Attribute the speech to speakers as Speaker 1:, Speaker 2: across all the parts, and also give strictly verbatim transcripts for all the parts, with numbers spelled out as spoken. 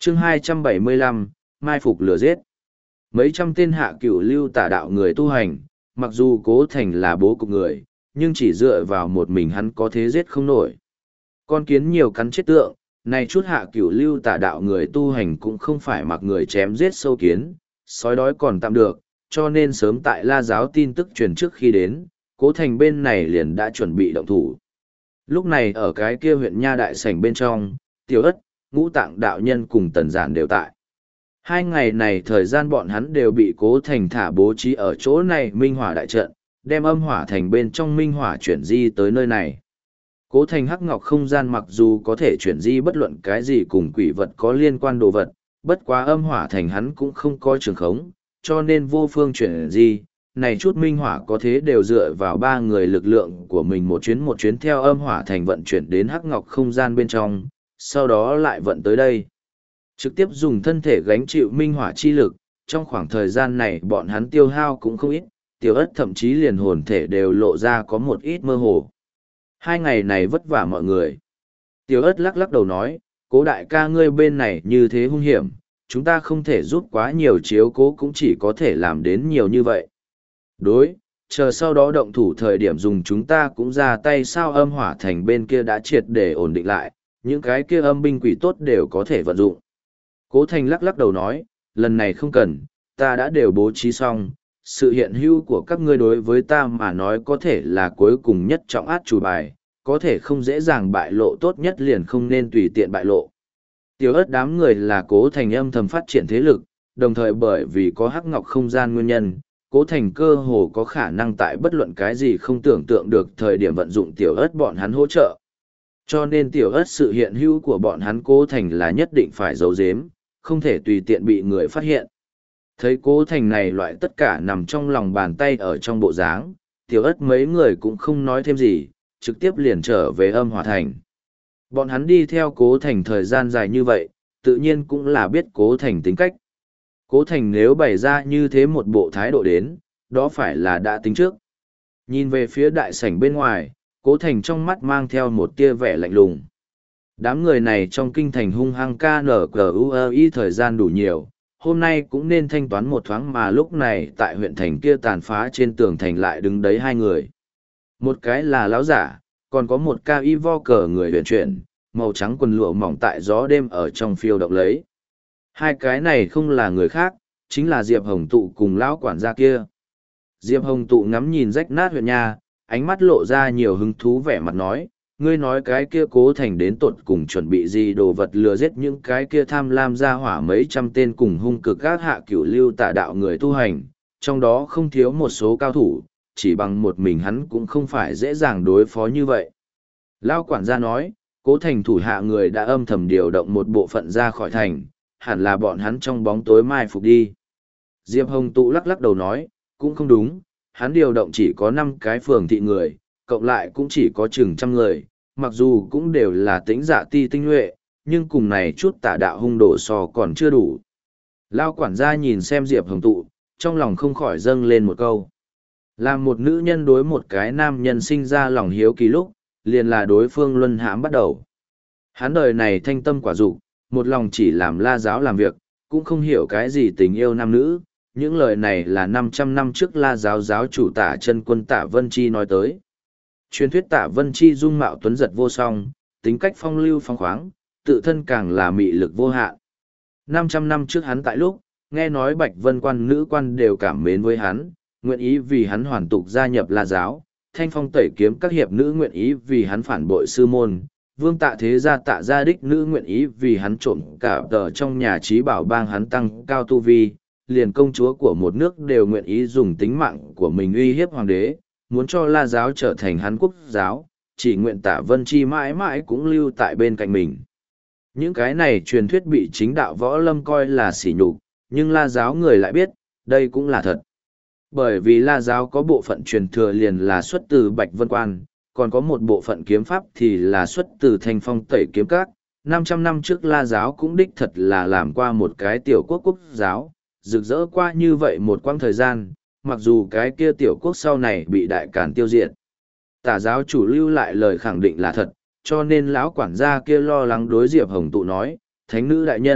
Speaker 1: chương hai trăm bảy mươi lăm, mai phục lừa giết. Mấy trăm tên hạ cửu lưu tả đạo người tu hành, mặc dù Cố Thành là bố cục người, nhưng chỉ dựa vào một mình hắn có thế giết không nổi. Con kiến nhiều cắn chết tượng, này chút hạ cửu lưu tả đạo người tu hành cũng không phải mặc người chém giết sâu kiến, sói đói còn tạm được, cho nên sớm tại La Giáo tin tức truyền trước khi đến, Cố Thành bên này liền đã chuẩn bị động thủ. Lúc này ở cái kia huyện Nha Đại Sảnh bên trong, Tiểu Ất, Ngũ Tạng đạo nhân cùng Tần Giản đều tại. Hai ngày này thời gian bọn hắn đều bị Cố Thành thả bố trí ở chỗ này minh hỏa đại trận, đem âm hỏa thành bên trong minh hỏa chuyển di tới nơi này. Cố Thành hắc ngọc không gian mặc dù có thể chuyển di bất luận cái gì cùng quỷ vật có liên quan đồ vật, bất quá âm hỏa thành hắn cũng không có trường khống, cho nên vô phương chuyển di. Này chút minh hỏa có thế đều dựa vào ba người lực lượng của mình một chuyến một chuyến theo âm hỏa thành vận chuyển đến hắc ngọc không gian bên trong, sau đó lại vận tới đây. Trực tiếp dùng thân thể gánh chịu minh hỏa chi lực, trong khoảng thời gian này bọn hắn tiêu hao cũng không ít, Tiểu Ất thậm chí liền hồn thể đều lộ ra có một ít mơ hồ. Hai ngày này vất vả mọi người. Tiểu Ất lắc lắc đầu nói, Cố đại ca ngươi bên này như thế hung hiểm, chúng ta không thể giúp quá nhiều chiếu cố cũng chỉ có thể làm đến nhiều như vậy. Đối, chờ sau đó động thủ thời điểm dùng chúng ta cũng ra tay sao âm hỏa thành bên kia đã triệt để ổn định lại, những cái kia âm binh quỷ tốt đều có thể vận dụng. Cố Thành lắc lắc đầu nói, lần này không cần, ta đã đều bố trí xong, sự hiện hữu của các ngươi đối với ta mà nói có thể là cuối cùng nhất trọng át chủ bài, có thể không dễ dàng bại lộ tốt nhất liền không nên tùy tiện bại lộ. Tiểu Ất đám người là Cố Thành âm thầm phát triển thế lực, đồng thời bởi vì có hắc ngọc không gian nguyên nhân, Cố Thành cơ hồ có khả năng tại bất luận cái gì không tưởng tượng được thời điểm vận dụng Tiểu Ất bọn hắn hỗ trợ. Cho nên Tiểu Ất sự hiện hữu của bọn hắn Cố Thành là nhất định phải giấu giếm, không thể tùy tiện bị người phát hiện. Thấy Cố Thành này loại tất cả nằm trong lòng bàn tay ở trong bộ dáng, Tiểu Ất mấy người cũng không nói thêm gì, trực tiếp liền trở về âm hỏa thành. Bọn hắn đi theo Cố Thành thời gian dài như vậy, tự nhiên cũng là biết Cố Thành tính cách. Cố Thành nếu bày ra như thế một bộ thái độ đến, đó phải là đã tính trước. Nhìn về phía đại sảnh bên ngoài, Cố Thành trong mắt mang theo một tia vẻ lạnh lùng. Đám người này trong kinh thành hung hăng ca nở cờ u i thời gian đủ nhiều, hôm nay cũng nên thanh toán một thoáng mà lúc này tại huyện thành kia tàn phá trên tường thành lại đứng đấy hai người. Một cái là lão giả, còn có một ca y vo cờ người huyền chuyển, màu trắng quần lụa mỏng tại gió đêm ở trong phiêu động lấy. Hai cái này không là người khác, chính là Diệp Hồng Tụ cùng lão quản gia kia. Diệp Hồng Tụ ngắm nhìn rách nát huyện nha, ánh mắt lộ ra nhiều hứng thú vẻ mặt nói, ngươi nói cái kia Cố Thành đến tột cùng chuẩn bị gì đồ vật lừa giết những cái kia tham lam ra hỏa mấy trăm tên cùng hung cực các hạ cửu lưu tả đạo người tu hành, trong đó không thiếu một số cao thủ, chỉ bằng một mình hắn cũng không phải dễ dàng đối phó như vậy. Lão quản gia nói, Cố Thành thủ hạ người đã âm thầm điều động một bộ phận ra khỏi thành, hẳn là bọn hắn trong bóng tối mai phục đi. Diệp Hồng Tụ lắc lắc đầu nói, cũng không đúng, hắn điều động chỉ có năm cái phường thị người, cộng lại cũng chỉ có chừng trăm người, mặc dù cũng đều là tính dạ ti tinh nhuệ, nhưng cùng này chút tả đạo hung đổ so còn chưa đủ. Lao quản gia nhìn xem Diệp Hồng Tụ, trong lòng không khỏi dâng lên một câu. Làm một nữ nhân đối một cái nam nhân sinh ra lòng hiếu kỳ lúc, liền là đối phương luân hãm bắt đầu. Hắn đời này thanh tâm quả dục, một lòng chỉ làm La Giáo làm việc, cũng không hiểu cái gì tình yêu nam nữ. Những lời này là năm trăm năm trước La Giáo giáo chủ Tả Chân Quân Tả Vân Chi nói tới. Truyền thuyết Tả Vân Chi dung mạo tuấn giật vô song, tính cách phong lưu phong khoáng, tự thân càng là mị lực vô hạn. năm trăm năm trước hắn tại lúc, nghe nói Bạch Vân quan nữ quan đều cảm mến với hắn, nguyện ý vì hắn hoàn tục gia nhập La Giáo, Thanh Phong tẩy kiếm các hiệp nữ nguyện ý vì hắn phản bội sư môn, Vương Tạ thế gia Tạ gia đích nữ nguyện ý vì hắn trộm cả tờ trong nhà trí bảo bang hắn tăng cao tu vi, liền công chúa của một nước đều nguyện ý dùng tính mạng của mình uy hiếp hoàng đế, muốn cho La Giáo trở thành hắn quốc giáo, chỉ nguyện Tả Vân Chi mãi mãi cũng lưu tại bên cạnh mình. Những cái này truyền thuyết bị chính đạo võ lâm coi là sỉ nhục, nhưng La Giáo người lại biết, đây cũng là thật. Bởi vì La Giáo có bộ phận truyền thừa liền là xuất từ Bạch Vân Quan, còn có một bộ phận kiếm pháp thì là xuất từ Thanh Phong tẩy kiếm các. năm trăm năm trước La Giáo cũng đích thật là làm qua một cái tiểu quốc quốc giáo, rực rỡ qua như vậy một quãng thời gian, mặc dù cái kia tiểu quốc sau này bị đại càn tiêu diệt. Tả giáo chủ lưu lại lời khẳng định là thật, cho nên lão quản gia kia lo lắng đối Diệp Hồng Tụ nói, thánh nữ đại nhân,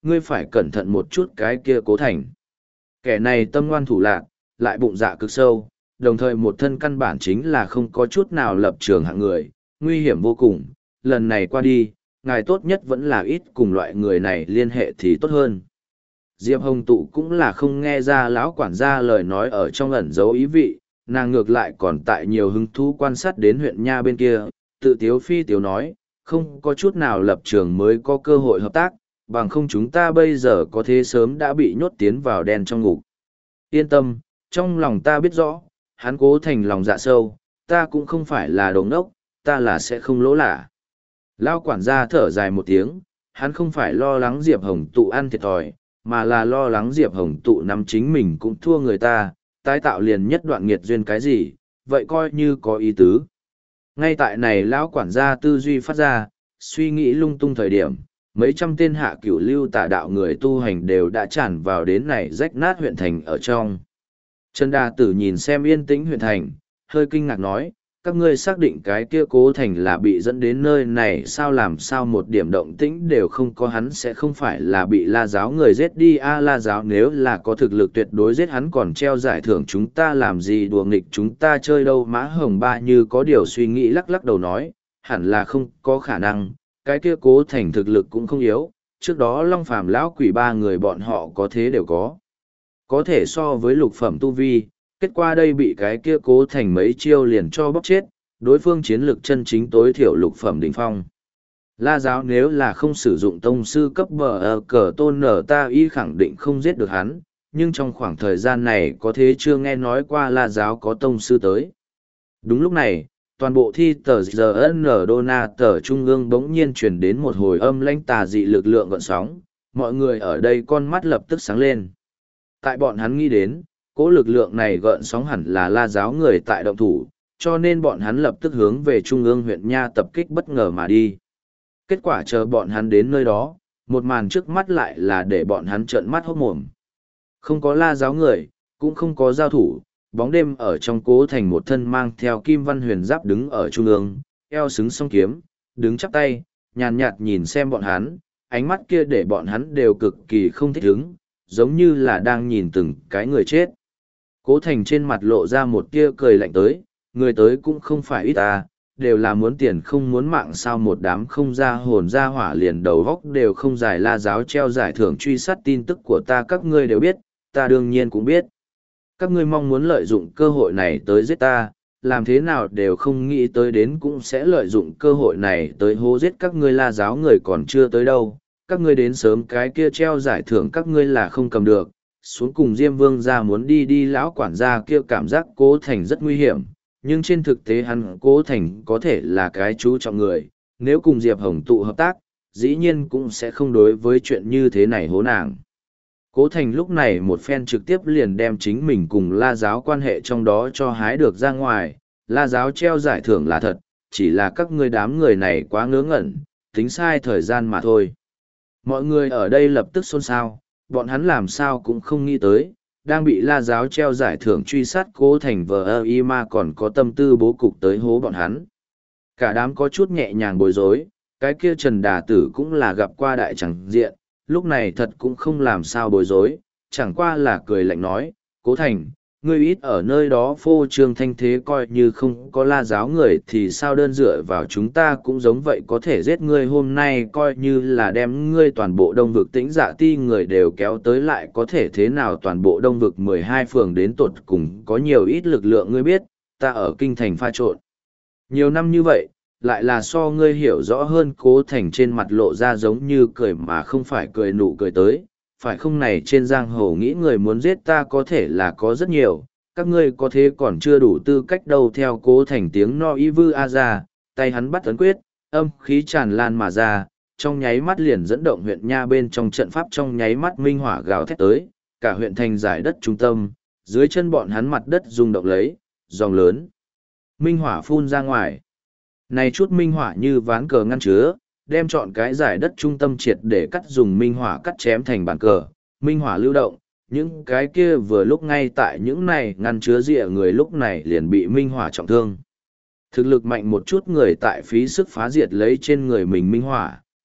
Speaker 1: ngươi phải cẩn thận một chút cái kia Cố Thành. Kẻ này tâm ngoan thủ lạc, lại bụng dạ cực sâu, đồng thời một thân căn bản chính là không có chút nào lập trường hạng người, nguy hiểm vô cùng. Lần này qua đi, ngài tốt nhất vẫn là ít cùng loại người này liên hệ thì tốt hơn. Diệp Hồng Tụ cũng là không nghe ra lão quản gia lời nói ở trong ẩn dấu ý vị, nàng ngược lại còn tại nhiều hứng thú quan sát đến huyện Nha bên kia, tự tiếu phi tiếu nói, không có chút nào lập trường mới có cơ hội hợp tác, bằng không chúng ta bây giờ có thế sớm đã bị nhốt tiến vào đen trong ngục. Yên tâm, trong lòng ta biết rõ, hắn Cố Thành lòng dạ sâu, ta cũng không phải là đồ ngốc, ta là sẽ không lỗ lạ. Lão quản gia thở dài một tiếng, hắn không phải lo lắng Diệp Hồng Tụ ăn thiệt thòi, mà là lo lắng Diệp Hồng Tụ nắm chính mình cũng thua người ta, tái tạo liền nhất đoạn nghiệt duyên cái gì, vậy coi như có ý tứ. Ngay tại này lão quản gia tư duy phát ra, suy nghĩ lung tung thời điểm, mấy trăm tên hạ cửu lưu tà đạo người tu hành đều đã tràn vào đến này rách nát huyện thành ở trong. Trần Đà Tử nhìn xem yên tĩnh huyện thành, hơi kinh ngạc nói, các ngươi xác định cái kia Cố Thành là bị dẫn đến nơi này sao làm sao một điểm động tĩnh đều không có, hắn sẽ không phải là bị La Giáo người giết đi a La Giáo nếu là có thực lực tuyệt đối giết hắn còn treo giải thưởng chúng ta làm gì đùa nghịch chúng ta chơi đâu. Mã Hồng Ba như có điều suy nghĩ lắc lắc đầu nói, hẳn là không có khả năng, cái kia Cố Thành thực lực cũng không yếu, trước đó Long Phàm lão quỷ ba người bọn họ có thế đều có. Có thể so với lục phẩm tu vi, kết quả đây bị cái kia Cố Thành mấy chiêu liền cho bóc chết, đối phương chiến lược chân chính tối thiểu lục phẩm đỉnh phong. La Giáo nếu là không sử dụng tông sư cấp bờ ở cờ tôn nở ta y khẳng định không giết được hắn, nhưng trong khoảng thời gian này có thế chưa nghe nói qua La Giáo có tông sư tới. Đúng lúc này, toàn bộ thi tờ giê en Dona tờ trung ương bỗng nhiên truyền đến một hồi âm lãnh tà dị lực lượng gợn sóng, mọi người ở đây con mắt lập tức sáng lên. Tại bọn hắn nghĩ đến, cỗ lực lượng này gợn sóng hẳn là La Giáo người tại động thủ, cho nên bọn hắn lập tức hướng về trung ương huyện Nha tập kích bất ngờ mà đi. Kết quả chờ bọn hắn đến nơi đó, một màn trước mắt lại là để bọn hắn trợn mắt hốt mồm. Không có La Giáo người, cũng không có giao thủ, bóng đêm ở trong Cố Thành một thân mang theo kim văn huyền giáp đứng ở trung ương, eo xứng song kiếm, đứng chắp tay, nhàn nhạt nhìn xem bọn hắn, ánh mắt kia để bọn hắn đều cực kỳ không thích ứng, giống như là đang nhìn từng cái người chết. Cố Thành trên mặt lộ ra một tia cười lạnh tới, người tới cũng không phải ít ta, đều là muốn tiền không muốn mạng sao một đám không ra hồn ra hỏa liền đầu góc đều không giải. La Giáo treo giải thưởng truy sát tin tức của ta các ngươi đều biết, ta đương nhiên cũng biết. Các ngươi mong muốn lợi dụng cơ hội này tới giết ta, làm thế nào đều không nghĩ tới đến cũng sẽ lợi dụng cơ hội này tới hô giết các ngươi. La Giáo người còn chưa tới đâu, các ngươi đến sớm cái kia treo giải thưởng các ngươi là không cầm được, xuống cùng Diêm Vương ra muốn đi đi. Lão quản gia kia cảm giác Cố Thành rất nguy hiểm, nhưng trên thực tế hắn Cố Thành có thể là cái chú trọng người, nếu cùng Diệp Hồng Tụ hợp tác, dĩ nhiên cũng sẽ không đối với chuyện như thế này hố nàng. Cố Thành lúc này một phen trực tiếp liền đem chính mình cùng La Giáo quan hệ trong đó cho hái được ra ngoài. La Giáo treo giải thưởng là thật, chỉ là các ngươi đám người này quá ngớ ngẩn, tính sai thời gian mà thôi. Mọi người ở đây lập tức xôn xao, bọn hắn làm sao cũng không nghĩ tới, đang bị La Giáo treo giải thưởng truy sát Cố Thành vờ ơ y ma còn có tâm tư bố cục tới hố bọn hắn. Cả đám có chút nhẹ nhàng bối rối, cái kia Trần Đà Tử cũng là gặp qua đại chẳng diện, lúc này thật cũng không làm sao bối rối, chẳng qua là cười lạnh nói, Cố Thành, ngươi ít ở nơi đó phô trương thanh thế coi như không có La Giáo người thì sao đơn dựa vào chúng ta cũng giống vậy có thể giết ngươi. Hôm nay coi như là đem ngươi toàn bộ đông vực Tĩnh Dạ Ti người đều kéo tới lại có thể thế nào, toàn bộ đông vực mười hai phường đến tột cùng có nhiều ít lực lượng ngươi biết, ta ở kinh thành pha trộn nhiều năm như vậy, lại là so ngươi hiểu rõ hơn. Cố Thành trên mặt lộ ra giống như cười mà không phải cười nụ cười tới, phải không này trên giang hồ nghĩ người muốn giết ta có thể là có rất nhiều, các ngươi có thế còn chưa đủ tư cách đâu. Theo Cố Thành tiếng no y vư a ra, tay hắn bắt ấn quyết, âm khí tràn lan mà ra, trong nháy mắt liền dẫn động huyện Nha bên trong trận pháp, trong nháy mắt minh hỏa gào thét tới, cả huyện thành giải đất trung tâm, dưới chân bọn hắn mặt đất rung động lấy, dòng lớn minh hỏa phun ra ngoài. Này chút minh hỏa như ván cờ ngăn chứa, đem chọn cái giải đất trung tâm triệt để cắt, dùng minh hỏa cắt chém thành bàn cờ, minh hỏa lưu động, những cái kia vừa lúc ngay tại những này ngăn chứa rịa người lúc này liền bị minh hỏa trọng thương. Thực lực mạnh một chút người tại phí sức phá diệt lấy trên người mình minh hỏa,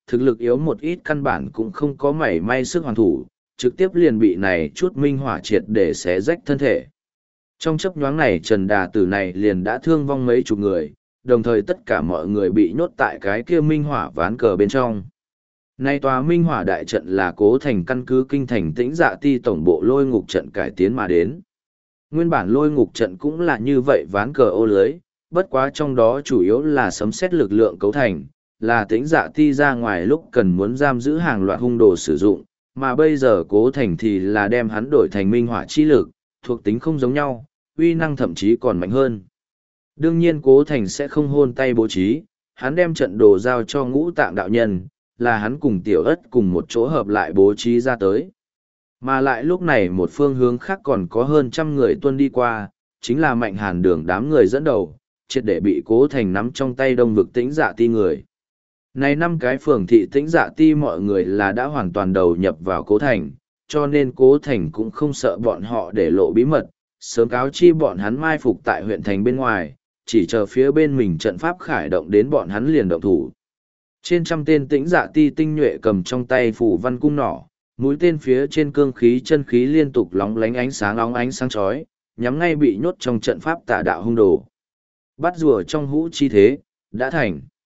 Speaker 1: thực lực yếu một ít căn bản cũng không có mảy may sức hoàn thủ, trực tiếp liền bị này chút minh hỏa triệt để xé rách thân thể. Trong chấp nhoáng này Trần Đà Tử này liền đã thương vong mấy chục người, đồng thời tất cả mọi người bị nhốt tại cái kia minh hỏa ván cờ bên trong. Nay tòa minh hỏa đại trận là Cố Thành căn cứ kinh thành Tĩnh Dạ Ti tổng bộ lôi ngục trận cải tiến mà đến. Nguyên bản lôi ngục trận cũng là như vậy ván cờ ô lưới, bất quá trong đó chủ yếu là sấm xét lực lượng cấu thành, là Tĩnh Dạ Ti ra ngoài lúc cần muốn giam giữ hàng loạt hung đồ sử dụng, mà bây giờ Cố Thành thì là đem hắn đổi thành minh hỏa chi lực, thuộc tính không giống nhau, uy năng thậm chí còn mạnh hơn. Đương nhiên Cố Thành sẽ không hôn tay bố trí, hắn đem trận đồ giao cho Ngũ Tạng đạo nhân, là hắn cùng Tiểu Ất cùng một chỗ hợp lại bố trí ra tới. Mà lại lúc này một phương hướng khác còn có hơn trăm người tuân đi qua, chính là Mạnh Hàn Đường đám người dẫn đầu, triệt để bị Cố Thành nắm trong tay Đông Vực Tĩnh Dạ Ti người. Này năm cái phường thị Tĩnh Dạ Ti mọi người là đã hoàn toàn đầu nhập vào Cố Thành, cho nên Cố Thành cũng không sợ bọn họ để lộ bí mật, sớm cáo chi bọn hắn mai phục tại huyện thành bên ngoài, chỉ chờ phía bên mình trận pháp khải động đến bọn hắn liền động thủ. Trên trăm tên Tĩnh Dạ Ti tinh nhuệ cầm trong tay phủ văn cung nỏ, mũi tên phía trên cương khí chân khí liên tục lóng lánh ánh sáng óng ánh sáng chói, nhắm ngay bị nhốt trong trận pháp tà đạo hung đồ. Bắt rùa trong hũ chi thế, đã thành.